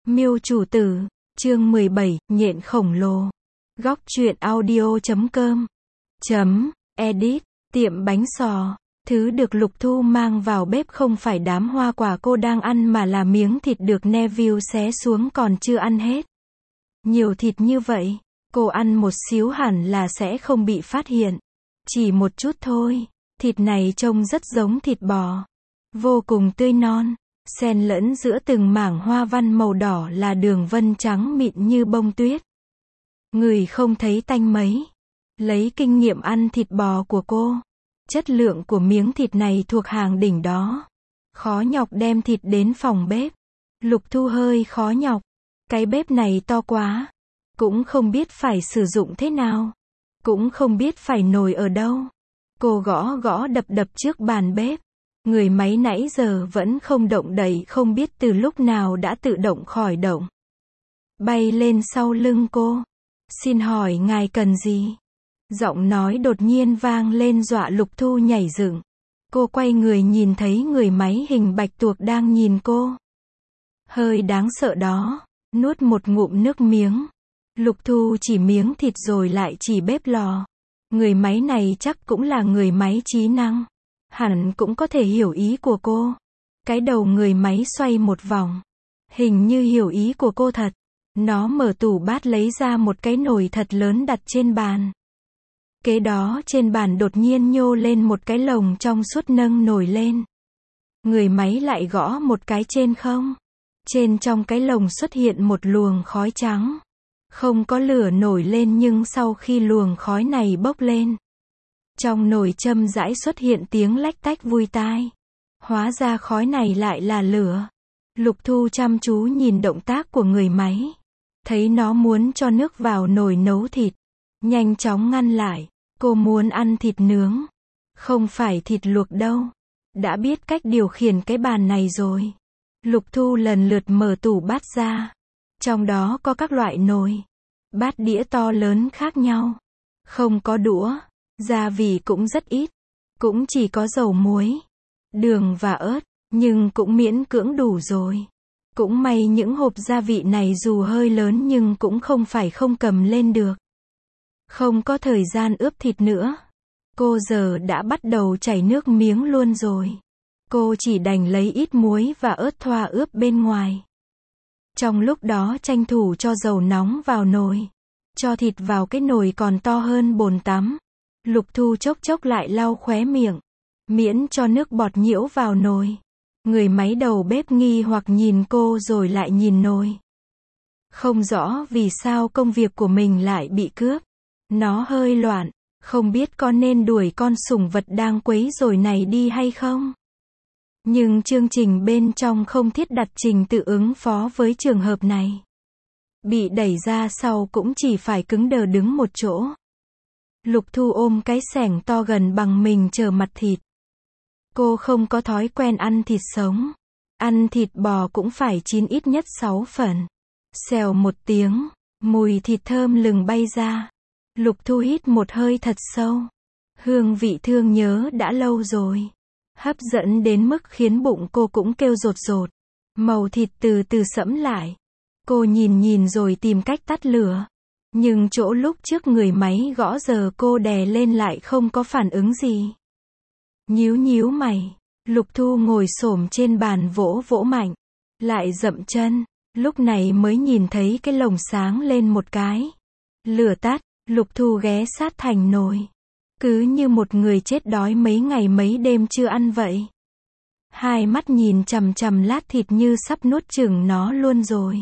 Miêu chủ tử, chương 17, nhện khổng lồ. Góc truyện audio.com edit, tiệm bánh xò. Thứ được Lục Thu mang vào bếp không phải đám hoa quả cô đang ăn mà là miếng thịt được Neville xé xuống còn chưa ăn hết. Nhiều thịt như vậy, cô ăn một xíu hẳn là sẽ không bị phát hiện. Chỉ một chút thôi, thịt này trông rất giống thịt bò. Vô cùng tươi non, xen lẫn giữa từng mảng hoa văn màu đỏ là đường vân trắng mịn như bông tuyết. Người không thấy tanh mấy. Lấy kinh nghiệm ăn thịt bò của cô, chất lượng của miếng thịt này thuộc hàng đỉnh đó. Khó nhọc đem thịt đến phòng bếp. Lục Thu hơi khó nhọc. Cái bếp này to quá. Cũng không biết phải sử dụng thế nào. Cũng không biết phải nồi ở đâu. Cô gõ gõ đập đập trước bàn bếp. Người máy nãy giờ vẫn không động đậy, không biết từ lúc nào đã tự động khỏi động. Bay lên sau lưng cô. Xin hỏi ngài cần gì? Giọng nói đột nhiên vang lên dọa Lục Thu nhảy dựng. Cô quay người nhìn thấy người máy hình bạch tuộc đang nhìn cô. Hơi đáng sợ đó. Nuốt một ngụm nước miếng. Lục Thu chỉ miếng thịt rồi lại chỉ bếp lò. Người máy này chắc cũng là người máy trí năng. Hẳn cũng có thể hiểu ý của cô. Cái đầu người máy xoay một vòng. Hình như hiểu ý của cô thật. Nó mở tủ bát lấy ra một cái nồi thật lớn đặt trên bàn. Kế đó trên bàn đột nhiên nhô lên một cái lồng trong suốt nâng nổi lên. Người máy lại gõ một cái trên không. Trong cái lồng xuất hiện một luồng khói trắng. Không có lửa nổi lên nhưng sau khi luồng khói này bốc lên, trong nồi châm rãi xuất hiện tiếng lách tách vui tai. Hóa ra khói này lại là lửa. Lục Thu chăm chú nhìn động tác của người máy. Thấy nó muốn cho nước vào nồi nấu thịt. Nhanh chóng ngăn lại. Cô muốn ăn thịt nướng. Không phải thịt luộc đâu. Đã biết cách điều khiển cái bàn này rồi. Lục Thu lần lượt mở tủ bát ra. Trong đó có các loại nồi, bát đĩa to lớn khác nhau. Không có đũa. Gia vị cũng rất ít. Cũng chỉ có dầu muối, đường và ớt. Nhưng cũng miễn cưỡng đủ rồi. Cũng may những hộp gia vị này dù hơi lớn nhưng cũng không phải không cầm lên được. Không có thời gian ướp thịt nữa. Cô giờ đã bắt đầu chảy nước miếng luôn rồi. Cô chỉ đành lấy ít muối và ớt thoa ướp bên ngoài. Trong lúc đó tranh thủ cho dầu nóng vào nồi. Cho thịt vào cái nồi còn to hơn bồn tắm. Lục Thu chốc chốc lại lau khóe miệng. Miễn cho nước bọt nhiễu vào nồi. Người máy đầu bếp nghi hoặc nhìn cô rồi lại nhìn nồi. Không rõ vì sao công việc của mình lại bị cướp. Nó hơi loạn. Không biết có nên đuổi con sủng vật đang quấy rối này đi hay không? Nhưng chương trình bên trong không thiết đặt trình tự ứng phó với trường hợp này. Bị đẩy ra sau cũng chỉ phải cứng đờ đứng một chỗ. Lục Thu ôm cái xẻng to gần bằng mình chờ mặt thịt. Cô không có thói quen ăn thịt sống. Ăn thịt bò cũng phải chín ít nhất 6 phần. Xèo một tiếng, mùi thịt thơm lừng bay ra. Lục Thu hít một hơi thật sâu. Hương vị thương nhớ đã lâu rồi. Hấp dẫn đến mức khiến bụng cô cũng kêu rột rột. Màu thịt từ từ sẫm lại. Cô nhìn rồi tìm cách tắt lửa. Nhưng chỗ lúc trước người máy gõ giờ cô đè lên lại không có phản ứng gì. Nhíu mày. Lục Thu ngồi xổm trên bàn vỗ vỗ mạnh. Lại dậm chân. Lúc này mới nhìn thấy cái lồng sáng lên một cái. Lửa tắt. Lục Thu ghé sát thành nồi. Cứ như một người chết đói mấy ngày mấy đêm chưa ăn vậy. Hai mắt nhìn chằm chằm lát thịt như sắp nuốt chửng nó luôn rồi.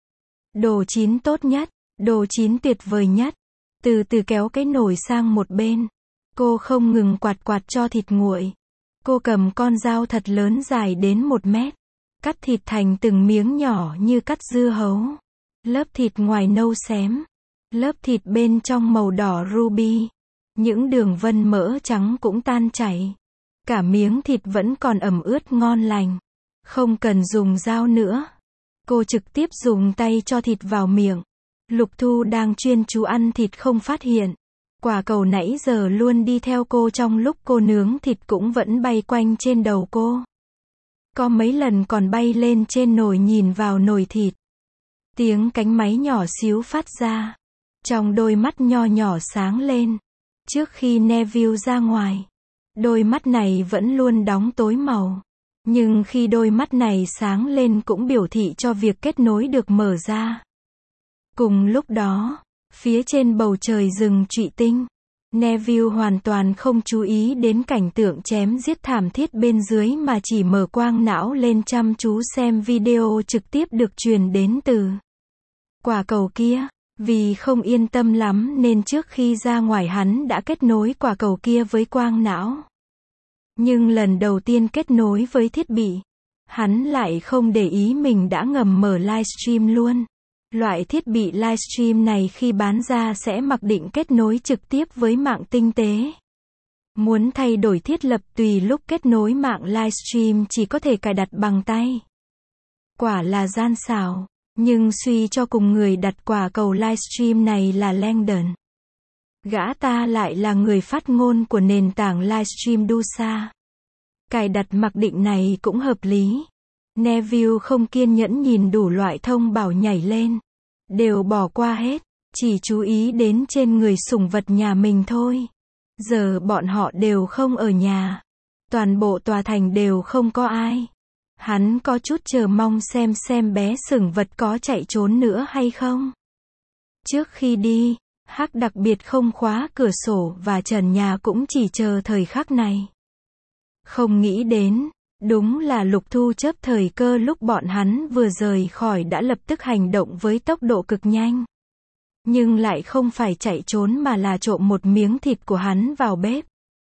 Đồ chín tốt nhất, đồ chín tuyệt vời nhất. Từ từ kéo cái nồi sang một bên. Cô không ngừng quạt cho thịt nguội. Cô cầm con dao thật lớn dài đến 1 mét. Cắt thịt thành từng miếng nhỏ như cắt dưa hấu. Lớp thịt ngoài nâu xém. Lớp thịt bên trong màu đỏ ruby. Những đường vân mỡ trắng cũng tan chảy. Cả miếng thịt vẫn còn ẩm ướt ngon lành. Không cần dùng dao nữa. Cô trực tiếp dùng tay cho thịt vào miệng. Lục Thu đang chuyên chú ăn thịt không phát hiện. Quả cầu nãy giờ luôn đi theo cô trong lúc cô nướng thịt cũng vẫn bay quanh trên đầu cô. Có mấy lần còn bay lên trên nồi nhìn vào nồi thịt. Tiếng cánh máy nhỏ xíu phát ra. Trong đôi mắt nho nhỏ sáng lên. Trước khi Neville ra ngoài, đôi mắt này vẫn luôn đóng tối màu. Nhưng khi đôi mắt này sáng lên cũng biểu thị cho việc kết nối được mở ra. Cùng lúc đó, phía trên bầu trời rừng trụy tinh, Neville hoàn toàn không chú ý đến cảnh tượng chém giết thảm thiết bên dưới mà chỉ mở quang não lên chăm chú xem video trực tiếp được truyền đến từ quả cầu kia. Vì không yên tâm lắm nên trước khi ra ngoài hắn đã kết nối quả cầu kia với quang não. Nhưng lần đầu tiên kết nối với thiết bị, hắn lại không để ý mình đã ngầm mở livestream luôn. Loại thiết bị livestream này khi bán ra sẽ mặc định kết nối trực tiếp với mạng tinh tế. Muốn thay đổi thiết lập tùy lúc kết nối mạng livestream chỉ có thể cài đặt bằng tay. Quả là gian xảo, nhưng suy cho cùng người đặt quả cầu livestream này là Langdon. Gã ta lại là người phát ngôn của nền tảng livestream DuSa. Cài đặt mặc định này cũng hợp lý. Neville không kiên nhẫn nhìn đủ loại thông bảo nhảy lên. Đều bỏ qua hết, chỉ chú ý đến trên người sủng vật nhà mình thôi. Giờ bọn họ đều không ở nhà. Toàn bộ tòa thành đều không có ai. Hắn có chút chờ mong xem bé sủng vật có chạy trốn nữa hay không. Trước khi đi, Hắc đặc biệt không khóa cửa sổ và trần nhà cũng chỉ chờ thời khắc này. Không nghĩ đến, đúng là Lục Thu chớp thời cơ lúc bọn hắn vừa rời khỏi đã lập tức hành động với tốc độ cực nhanh. Nhưng lại không phải chạy trốn mà là trộm một miếng thịt của hắn vào bếp.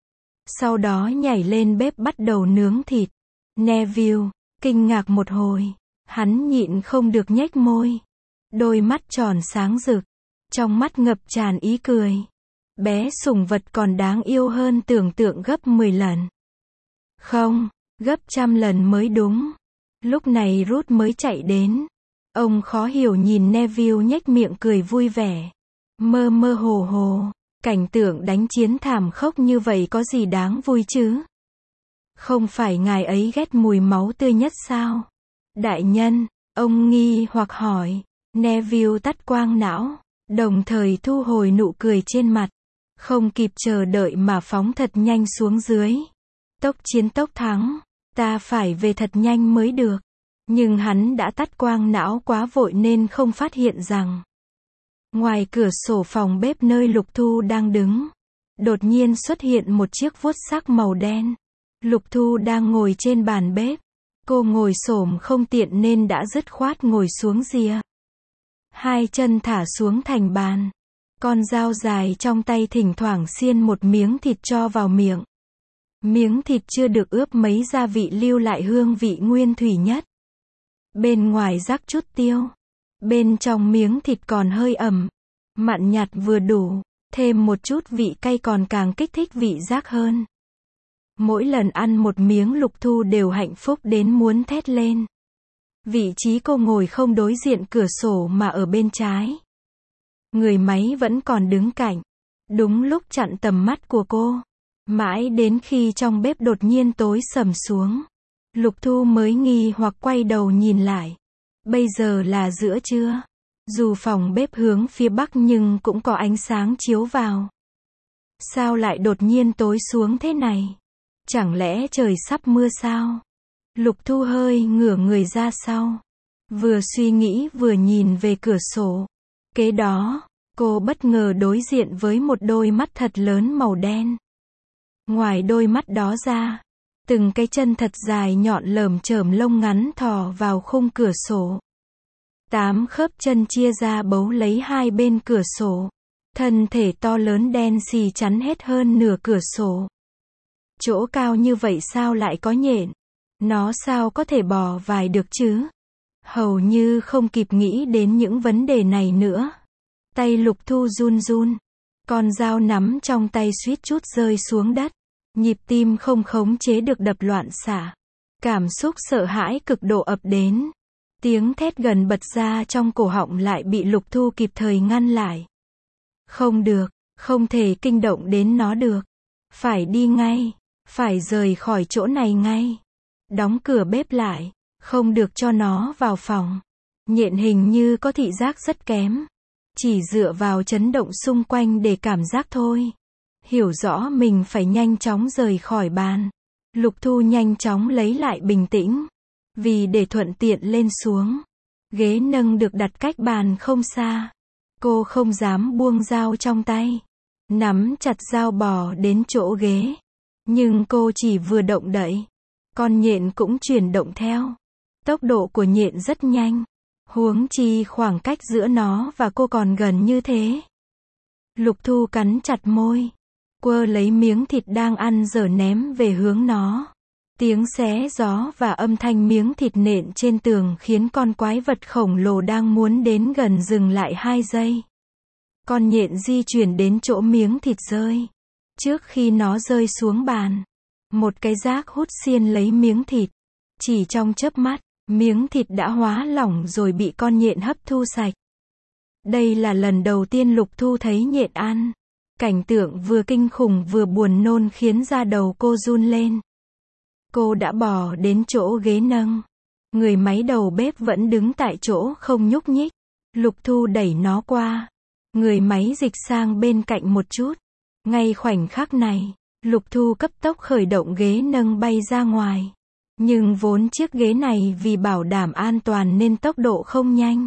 Sau đó nhảy lên bếp bắt đầu nướng thịt. Neville kinh ngạc một hồi, hắn nhịn không được nhếch môi. Đôi mắt tròn sáng rực, trong mắt ngập tràn ý cười. Bé sủng vật còn đáng yêu hơn tưởng tượng gấp 10 lần. Không, gấp 100 lần mới đúng. Lúc này Ruth mới chạy đến. Ông khó hiểu nhìn Neville nhếch miệng cười vui vẻ. Mơ mơ hồ hồ, cảnh tượng đánh chiến thảm khốc như vậy có gì đáng vui chứ? Không phải ngài ấy ghét mùi máu tươi nhất sao? Đại nhân, ông nghi hoặc hỏi. Neville tắt quang não, đồng thời thu hồi nụ cười trên mặt. Không kịp chờ đợi mà phóng thật nhanh xuống dưới. Tốc chiến tốc thắng, ta phải về thật nhanh mới được. Nhưng hắn đã tắt quang não quá vội nên không phát hiện rằng ngoài cửa sổ phòng bếp nơi Lục Thu đang đứng, đột nhiên xuất hiện một chiếc vuốt sắc màu đen. Lục Thu đang ngồi trên bàn bếp. Cô ngồi xổm không tiện nên đã dứt khoát ngồi xuống rìa. Hai chân thả xuống thành bàn. Con dao dài trong tay thỉnh thoảng xiên một miếng thịt cho vào miệng. Miếng thịt chưa được ướp mấy gia vị lưu lại hương vị nguyên thủy nhất. Bên ngoài rắc chút tiêu. Bên trong miếng thịt còn hơi ẩm. Mặn nhạt vừa đủ. Thêm một chút vị cay còn càng kích thích vị giác hơn. Mỗi lần ăn một miếng Lục Thu đều hạnh phúc đến muốn thét lên. Vị trí cô ngồi không đối diện cửa sổ mà ở bên trái. Người máy vẫn còn đứng cạnh. Đúng lúc chặn tầm mắt của cô. Mãi đến khi trong bếp đột nhiên tối sầm xuống. Lục Thu mới nghi hoặc quay đầu nhìn lại. Bây giờ là giữa trưa. Dù phòng bếp hướng phía bắc nhưng cũng có ánh sáng chiếu vào. Sao lại đột nhiên tối xuống thế này? Chẳng lẽ trời sắp mưa sao? Lục Thu hơi ngửa người ra sau. Vừa suy nghĩ vừa nhìn về cửa sổ. Kế đó, cô bất ngờ đối diện với một đôi mắt thật lớn màu đen. Ngoài đôi mắt đó ra, từng cái chân thật dài nhọn lởm chởm lông ngắn thò vào khung cửa sổ. 8 khớp chân chia ra bấu lấy hai bên cửa sổ. Thân thể to lớn đen xì chắn hết hơn nửa cửa sổ. Chỗ cao như vậy sao lại có nhện? Nó sao có thể bò vài được chứ? Hầu như không kịp nghĩ đến những vấn đề này nữa. Tay Lục Thu run run. Con dao nắm trong tay suýt chút rơi xuống đất. Nhịp tim không khống chế được đập loạn xạ. Cảm xúc sợ hãi cực độ ập đến. Tiếng thét gần bật ra trong cổ họng lại bị Lục Thu kịp thời ngăn lại. Không được, không thể kinh động đến nó được. Phải đi ngay, phải rời khỏi chỗ này ngay. Đóng cửa bếp lại, không được cho nó vào phòng. Nhện hình như có thị giác rất kém. Chỉ dựa vào chấn động xung quanh để cảm giác thôi. Hiểu rõ mình phải nhanh chóng rời khỏi bàn. Lục Thu nhanh chóng lấy lại bình tĩnh. Vì để thuận tiện lên xuống. Ghế nâng được đặt cách bàn không xa. Cô không dám buông dao trong tay. Nắm chặt dao bò đến chỗ ghế. Nhưng cô chỉ vừa động đậy. Con nhện cũng chuyển động theo. Tốc độ của nhện rất nhanh. Huống chi khoảng cách giữa nó và cô còn gần như thế. Lục Thu cắn chặt môi. Quơ lấy miếng thịt đang ăn dở ném về hướng nó. Tiếng xé gió và âm thanh miếng thịt nện trên tường khiến con quái vật khổng lồ đang muốn đến gần dừng lại 2 giây. Con nhện di chuyển đến chỗ miếng thịt rơi. Trước khi nó rơi xuống bàn, một cái rác hút xiên lấy miếng thịt. Chỉ trong chớp mắt, miếng thịt đã hóa lỏng rồi bị con nhện hấp thu sạch. Đây là lần đầu tiên Lục Thu thấy nhện ăn. Cảnh tượng vừa kinh khủng vừa buồn nôn khiến da đầu cô run lên. Cô đã bò đến chỗ ghế nâng. Người máy đầu bếp vẫn đứng tại chỗ không nhúc nhích. Lục Thu đẩy nó qua. Người máy dịch sang bên cạnh một chút. Ngay khoảnh khắc này, Lục Thu cấp tốc khởi động ghế nâng bay ra ngoài. Nhưng vốn chiếc ghế này vì bảo đảm an toàn nên tốc độ không nhanh.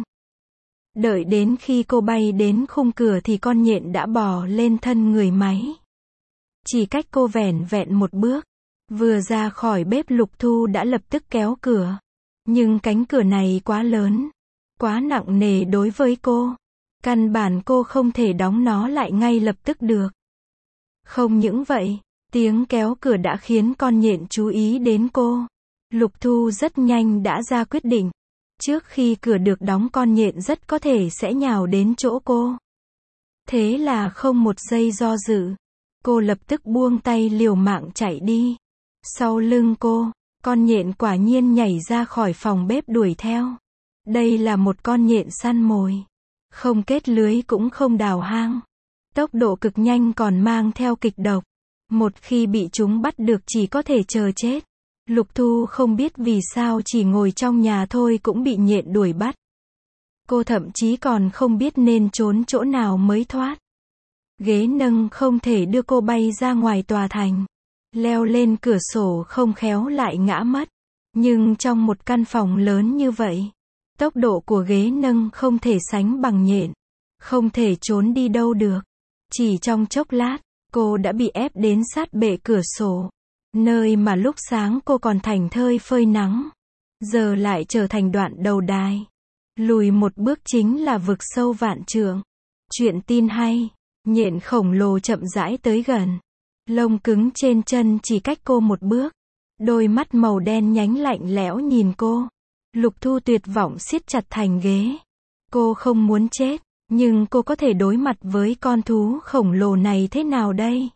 Đợi đến khi cô bay đến khung cửa thì con nhện đã bò lên thân người máy. Chỉ cách cô vẻn vẹn một bước. Vừa ra khỏi bếp Lục Thu đã lập tức kéo cửa. Nhưng cánh cửa này quá lớn, quá nặng nề đối với cô. Căn bản cô không thể đóng nó lại ngay lập tức được. Không những vậy, tiếng kéo cửa đã khiến con nhện chú ý đến cô. Lục Thu rất nhanh đã ra quyết định. Trước khi cửa được đóng con nhện rất có thể sẽ nhào đến chỗ cô. Thế là không một giây do dự. Cô lập tức buông tay liều mạng chạy đi. Sau lưng cô, con nhện quả nhiên nhảy ra khỏi phòng bếp đuổi theo. Đây là một con nhện săn mồi. Không kết lưới cũng không đào hang. Tốc độ cực nhanh còn mang theo kịch độc. Một khi bị chúng bắt được chỉ có thể chờ chết. Lục Thu không biết vì sao chỉ ngồi trong nhà thôi cũng bị nhện đuổi bắt. Cô thậm chí còn không biết nên trốn chỗ nào mới thoát. Ghế nâng không thể đưa cô bay ra ngoài tòa thành. Leo lên cửa sổ không khéo lại ngã mất. Nhưng trong một căn phòng lớn như vậy, tốc độ của ghế nâng không thể sánh bằng nhện. Không thể trốn đi đâu được. Chỉ trong chốc lát, cô đã bị ép đến sát bệ cửa sổ. Nơi mà lúc sáng cô còn thảnh thơi phơi nắng. Giờ lại trở thành đoạn đầu đài. Lùi một bước chính là vực sâu vạn trượng. Chuyện tin hay. Nhện khổng lồ chậm rãi tới gần. Lông cứng trên chân chỉ cách cô một bước. Đôi mắt màu đen nhánh lạnh lẽo nhìn cô. Lục Thu tuyệt vọng siết chặt thành ghế. Cô không muốn chết, nhưng cô có thể đối mặt với con thú khổng lồ này thế nào đây?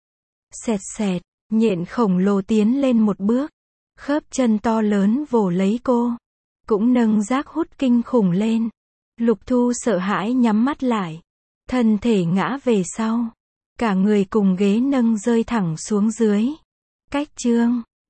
Xẹt xẹt, nhện khổng lồ tiến lên một bước. Khớp chân to lớn vồ lấy cô. Cũng nâng rác hút kinh khủng lên. Lục Thu sợ hãi nhắm mắt lại. Thân thể ngã về sau. Cả người cùng ghế nâng rơi thẳng xuống dưới. Cách chương